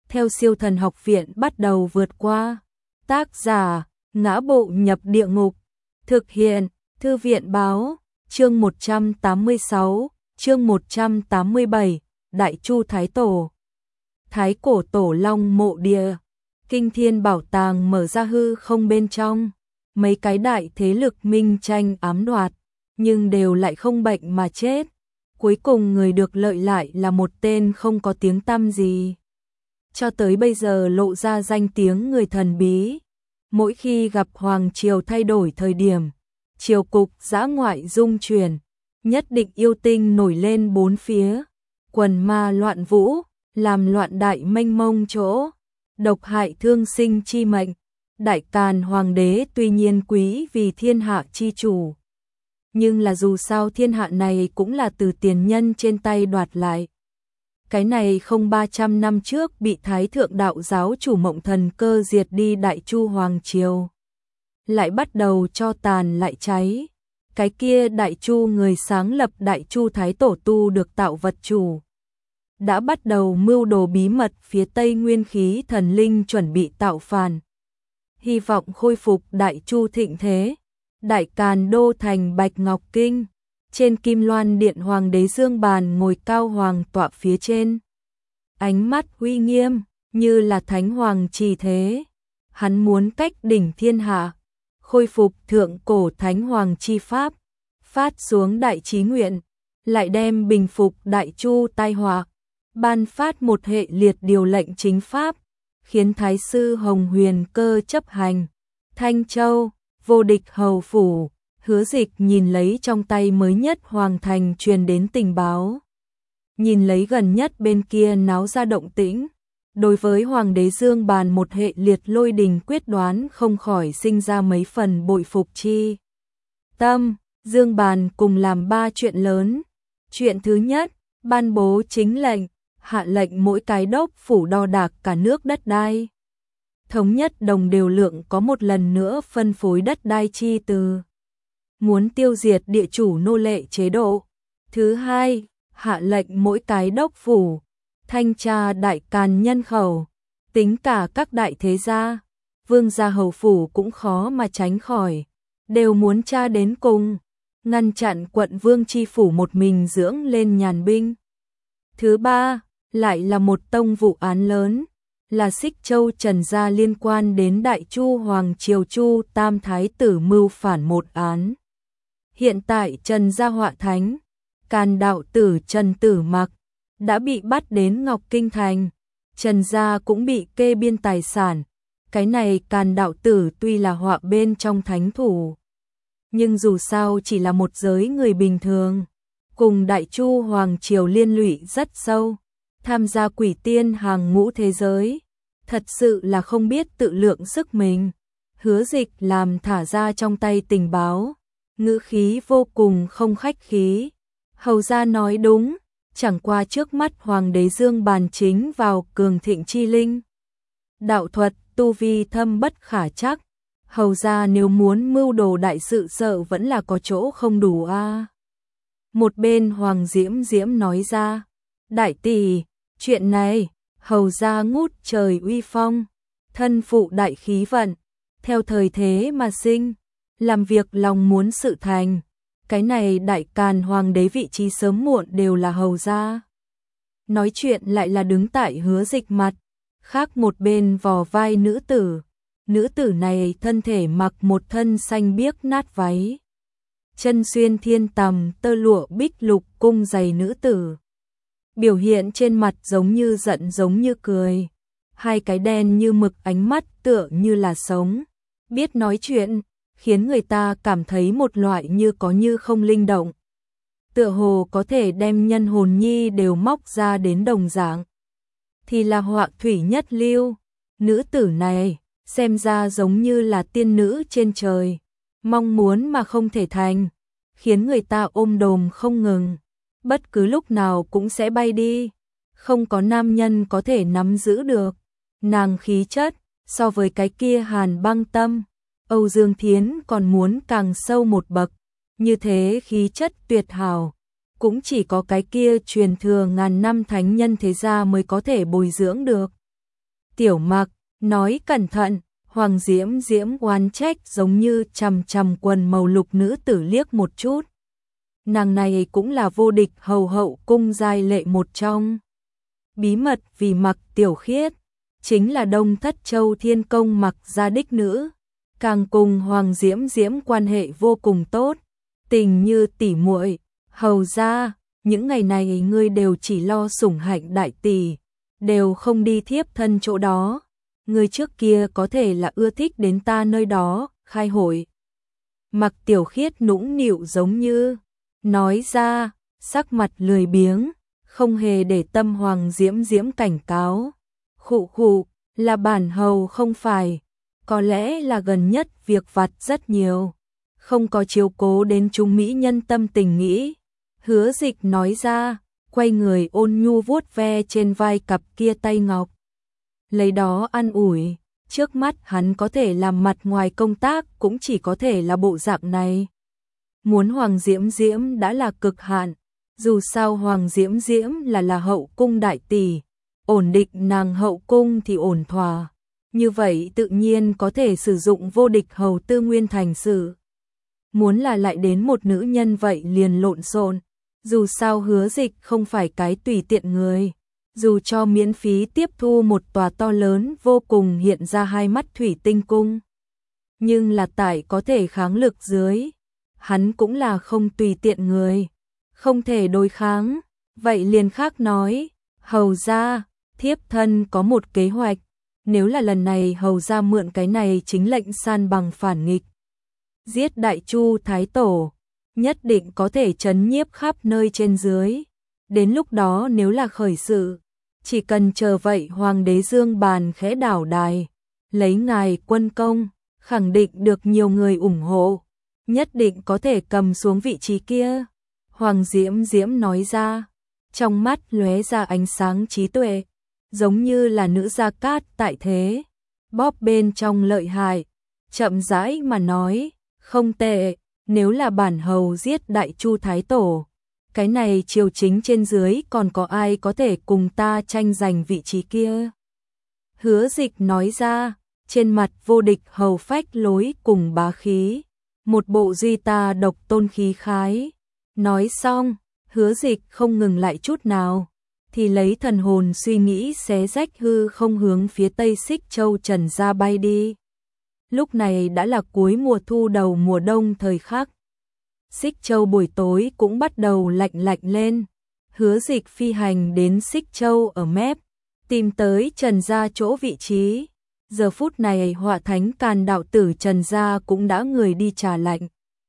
theo Siêu Thần Học Viện bắt đầu vượt qua. Tác giả: Ngã Bộ Nhập Địa Ngục. Thực hiện: Thư viện báo. Chương 186, chương 187, Đại Chu Thái Tổ. Thái cổ tổ long mộ địa. Kinh Thiên Bảo Tàng mở ra hư không bên trong. Mấy cái đại thế lực minh tranh ám đoạt, nhưng đều lại không bệnh mà chết. Cuối cùng người được lợi lại là một tên không có tiếng tăm gì. Cho tới bây giờ lộ ra danh tiếng người thần bí. Mỗi khi gặp hoàng triều thay đổi thời điểm, triều cục dã ngoại dung chuyển, nhất định yêu tinh nổi lên bốn phía, quần ma loạn vũ, làm loạn đại mênh mông chỗ, độc hại thương sinh chi mệnh. Đại Càn hoàng đế tuy nhiên quý vì thiên hạ chi chủ, nhưng là dù sao thiên hạ này cũng là từ tiền nhân trên tay đoạt lại. Cái này không 300 năm trước bị Thái Thượng Đạo giáo chủ Mộng Thần Cơ diệt đi Đại Chu hoàng triều, lại bắt đầu cho tàn lại cháy. Cái kia Đại Chu người sáng lập Đại Chu Thái Tổ tu được tạo vật chủ, đã bắt đầu mưu đồ bí mật phía Tây Nguyên Khí thần linh chuẩn bị tạo phản, hy vọng khôi phục Đại Chu thịnh thế. Đại Càn đô thành Bạch Ngọc Kinh, trên Kim Loan Điện Hoàng đế Dương Bàn ngồi cao hoàng tọa phía trên, ánh mắt uy nghiêm như là thánh hoàng trì thế. Hắn muốn cách đỉnh thiên hạ, khôi phục thượng cổ thánh hoàng chi pháp, phát xuống đại chí nguyện, lại đem bình phục Đại Chu tai họa, ban phát một hệ liệt điều lệnh chính pháp, khiến Thái sư Hồng Huyền Cơ chấp hành. Thanh Châu, vô địch hầu phủ. Hứa Dịch nhìn lấy trong tay mới nhất hoàng thành truyền đến tình báo, nhìn lấy gần nhất bên kia náo ra động tĩnh, đối với hoàng đế Dương Bàn một hệ liệt lôi đình quyết đoán không khỏi sinh ra mấy phần bội phục chi tâm. Dương Bàn cùng làm 3 chuyện lớn. Chuyện thứ nhất, ban bố chính lệnh, hạ lệnh mỗi cái đốc phủ đo đạc cả nước đất đai, thống nhất đồng đều lượng có một lần nữa phân phối đất đai chi từ, muốn tiêu diệt địa chủ nô lệ chế độ. Thứ hai, hạ lệnh mỗi cái đốc phủ thanh tra Đại Càn nhân khẩu, tính cả các đại thế gia, vương gia hầu phủ cũng khó mà tránh khỏi, đều muốn tra đến cùng, ngăn chặn quận vương chi phủ một mình dưỡng lên nhàn binh. Thứ ba, lại là một tông vụ án lớn, là Xích Châu Trần gia liên quan đến Đại Chu hoàng triều Chu Tam thái tử mưu phản một án. Hiện tại Trần gia họa thánh, Càn đạo tử Trần Tử Mặc đã bị bắt đến Ngọc Kinh thành, Trần gia cũng bị kê biên tài sản. Cái này Càn đạo tử tuy là họa bên trong thánh thủ, nhưng dù sao chỉ là một giới người bình thường, cùng Đại Chu hoàng triều liên lụy rất sâu, tham gia quỷ tiên hàng ngũ thế giới, thật sự là không biết tự lượng sức mình. Hứa Dịch làm thả ra trong tay tình báo, ngữ khí vô cùng không khách khí. Hầu gia nói đúng, chẳng qua trước mắt hoàng đế Dương Bàn chính vào cường thịnh chi linh, đạo thuật tu vi thâm bất khả chắc, hầu gia nếu muốn mưu đồ đại sự sợ vẫn là có chỗ không đủ a. Một bên Hoàng Diễm Diễm nói ra, đại tỷ, chuyện này, hầu gia ngút trời uy phong, thân phụ đại khí vận, theo thời thế mà sinh, làm việc lòng muốn sự thành. Cái này Đại Càn hoàng đế vị trí sớm muộn đều là hầu gia. Nói chuyện lại là đứng tại Hứa Dịch mặt, khác một bên vò vai nữ tử này thân thể mặc một thân xanh biếc nát váy, chân xuyên thiên tầm tơ lụa bích lục cung giày nữ tử, biểu hiện trên mặt giống như giận giống như cười, hai cái đen như mực ánh mắt tựa như là sống, biết nói chuyện, khiến người ta cảm thấy một loại như có như không linh động, tựa hồ có thể đem nhân hồn nhi đều móc ra đến đồng dạng. Thì là họa thủy nhất lưu, nữ tử này xem ra giống như là tiên nữ trên trời, mong muốn mà không thể thành, khiến người ta ôm đồm không ngừng, bất cứ lúc nào cũng sẽ bay đi, không có nam nhân có thể nắm giữ được. Nàng khí chất so với cái kia Hàn Băng Tâm, Âu Dương Thiến còn muốn càng sâu một bậc, như thế khí chất tuyệt hảo, cũng chỉ có cái kia truyền thừa ngàn năm thánh nhân thế gia mới có thể bồi dưỡng được. Tiểu Mặc, nói cẩn thận. Hoàng Diễm Diễm oán trách giống như chằm chằm quần màu lục nữ tử liếc một chút. Nàng này cũng là vô địch hầu hậu cung giai lệ một trong. Bí mật vì Mặc Tiểu Khiết, chính là Đông Thất Châu Thiên Công Mặc gia đích nữ, càng cùng Hoàng Diễm Diễm quan hệ vô cùng tốt, tình như tỉ muội. Hầu ra, những ngày này ngươi đều chỉ lo sủng hạnh đại tỷ, đều không đi thiếp thân chỗ đó. Ngươi trước kia có thể là ưa thích đến ta nơi đó khai hội. Mặc Tiểu Khiết nũng nịu giống như nói ra, sắc mặt lười biếng, không hề để tâm Hoàng Diễm Diễm cảnh cáo. Khụ khụ, là bản hầu không phải, có lẽ là gần nhất việc vặt rất nhiều, không có chiếu cố đến chúng mỹ nhân tâm tình nghĩ. Hứa Dịch nói ra, quay người ôn nhu vuốt ve trên vai cặp kia tay ngọc. Lấy đó an ủi, trước mắt hắn có thể làm mặt ngoài công tác cũng chỉ có thể là bộ dạng này. Muốn Hoàng Diễm Diễm đã là cực hạn, dù sao Hoàng Diễm Diễm là hậu cung đại tỷ, ổn định nàng hậu cung thì ổn thỏa. Như vậy tự nhiên có thể sử dụng vô địch hầu tư nguyên thành sự. Muốn là lại đến một nữ nhân vậy liền lộn xộn. Dù sao Hứa Dịch không phải cái tùy tiện người. Dù cho miễn phí tiếp thu một tòa to lớn vô cùng hiện ra hai mắt thủy tinh cung, nhưng là tại có thể kháng lực dưới, hắn cũng là không tùy tiện người, không thể đối kháng. Vậy liền khác nói, hầu ra, thiếp thân có một kế hoạch, nếu là lần này hầu ra mượn cái này chính lệnh san bằng phản nghịch, giết Đại Chu Thái Tổ, nhất định có thể trấn nhiếp khắp nơi trên dưới. Đến lúc đó nếu là khởi sự, chỉ cần chờ vậy Hoàng đế dương bàn khẽ đảo đài, lấy ngài quân công, khẳng định được nhiều người ủng hộ, nhất định có thể cầm xuống vị trí kia. Hoàng Diễm Diễm nói ra, trong mắt lóe ra ánh sáng trí tuệ, giống như là nữ gia cát tại thế, bóp bên trong lợi hại, chậm rãi mà nói, không tệ, nếu là bản hầu giết Đại Chu Thái Tổ, cái này triều chính trên dưới còn có ai có thể cùng ta tranh giành vị trí kia. Hứa Dịch nói ra, trên mặt vô địch hầu phách lối cùng bá khí, một bộ duy ta độc tôn khí khái. Nói xong, Hứa Dịch không ngừng lại chút nào, thì lấy thần hồn suy nghĩ xé rách hư không hướng phía tây Xích Châu Trần gia bay đi. Lúc này đã là cuối mùa thu đầu mùa đông thời khắc. Xích Châu buổi tối cũng bắt đầu lạnh lạnh lên. Hứa Dịch phi hành đến Xích Châu ở mép, tìm tới Trần gia chỗ vị trí. Giờ phút này Họa Thánh Càn đạo tử Trần gia cũng đã người đi trả lệnh,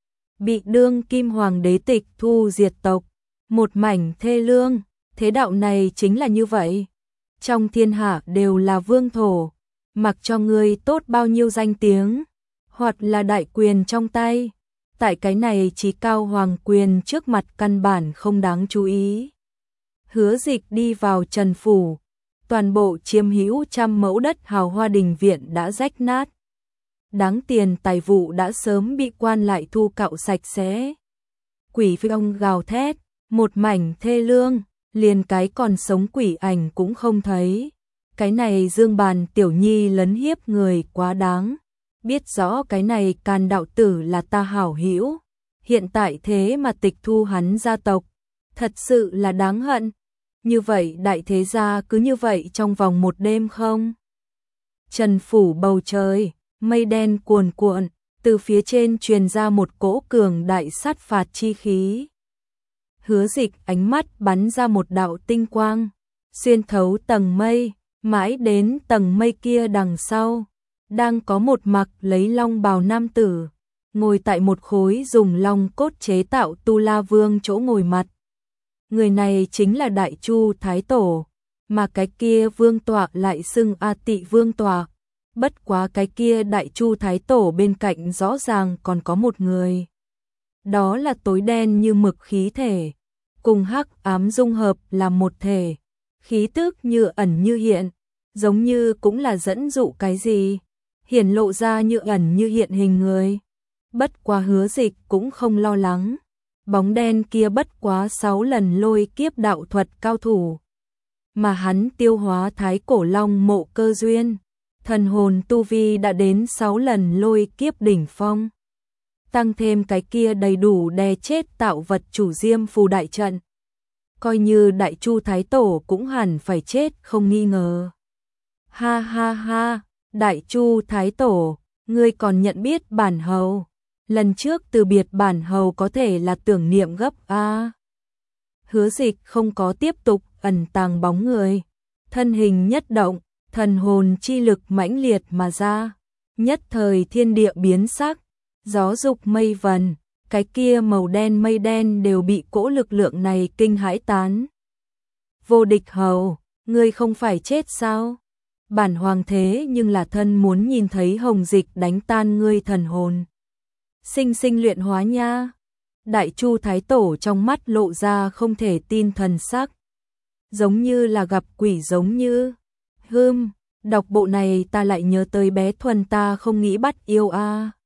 bị đương kim hoàng đế tịch thu diệt tộc, một mảnh thê lương. Thế đạo này chính là như vậy, trong thiên hạ đều là vương thổ, mặc cho ngươi tốt bao nhiêu danh tiếng, hoặc là đại quyền trong tay, tại cái này chí cao hoàng quyền trước mặt căn bản không đáng chú ý. Hứa Dịch đi vào Trần phủ, toàn bộ chiếm hữu 100 mẫu đất hào hoa đình viện đã rách nát. Đáng tiền tài vụ đã sớm bị quan lại thu cạo sạch sẽ. Quỷ phi ông gào thét, một mảnh thê lương, liền cái còn sống quỷ ảnh cũng không thấy. Cái này Dương Bàn tiểu nhi lấn hiếp người quá đáng. Biết rõ cái này Càn đạo tử là ta hảo hữu, hiện tại thế mà tịch thu hắn gia tộc, thật sự là đáng hận. Như vậy đại thế gia cứ như vậy trong vòng một đêm không? Trần phủ bầu trời, mây đen cuồn cuộn, từ phía trên truyền ra một cỗ cường đại sát phạt chi khí. Hứa Dịch ánh mắt bắn ra một đạo tinh quang, xuyên thấu tầng mây, mãi đến tầng mây kia đằng sau, đang có một mặc lấy long bào nam tử, ngồi tại một khối dùng long cốt chế tạo tu la vương chỗ ngồi mặt. Người này chính là Đại Chu Thái Tổ, mà cái kia vương tọa lại xưng A Tị vương tọa. Bất quá cái kia Đại Chu Thái Tổ bên cạnh rõ ràng còn có một người. Đó là tối đen như mực khí thể, cùng hắc ám dung hợp làm một thể, khí tức như ẩn như hiện, giống như cũng là dẫn dụ cái gì, hiển lộ ra như ẩn như hiện hình người. Bất quá Hứa Dịch cũng không lo lắng, bóng đen kia bất quá 6 lần lôi kiếp đạo thuật cao thủ. mà hắn tiêu hóa thái cổ long mộ cơ duyên. Thần hồn tu vi đã đến 6 lần lôi kiếp đỉnh phong. Tăng thêm cái kia đầy đủ đè chết tạo vật chủ diêm phù đại trận. Coi như Đại Chu Thái Tổ cũng hẳn phải chết không nghi ngờ. Ha ha ha, Đại Chu Thái Tổ, ngươi còn nhận biết bản hầu. Lần trước từ biệt bản hầu có thể là tưởng niệm gấp a. Hứa Dịch không có tiếp tục ẩn tàng bóng người. Thân hình nhất động, thần hồn chi lực mãnh liệt mà ra. Nhất thời thiên địa biến sắc, gió dục mây vần, cái kia màu đen mây đen đều bị cỗ lực lượng này kinh hãi tán. Vô Địch hầu, ngươi không phải chết sao? Bản hoàng thế nhưng là thân muốn nhìn thấy Hồng Dịch đánh tan ngươi thần hồn. Sinh sinh luyện hóa nha. Đại Chu Thái Tổ trong mắt lộ ra không thể tin thần sắc. Giống như là gặp quỷ giống như. Đọc bộ này ta lại nhớ tới bé Thuần ta không nghĩ bắt yêu a.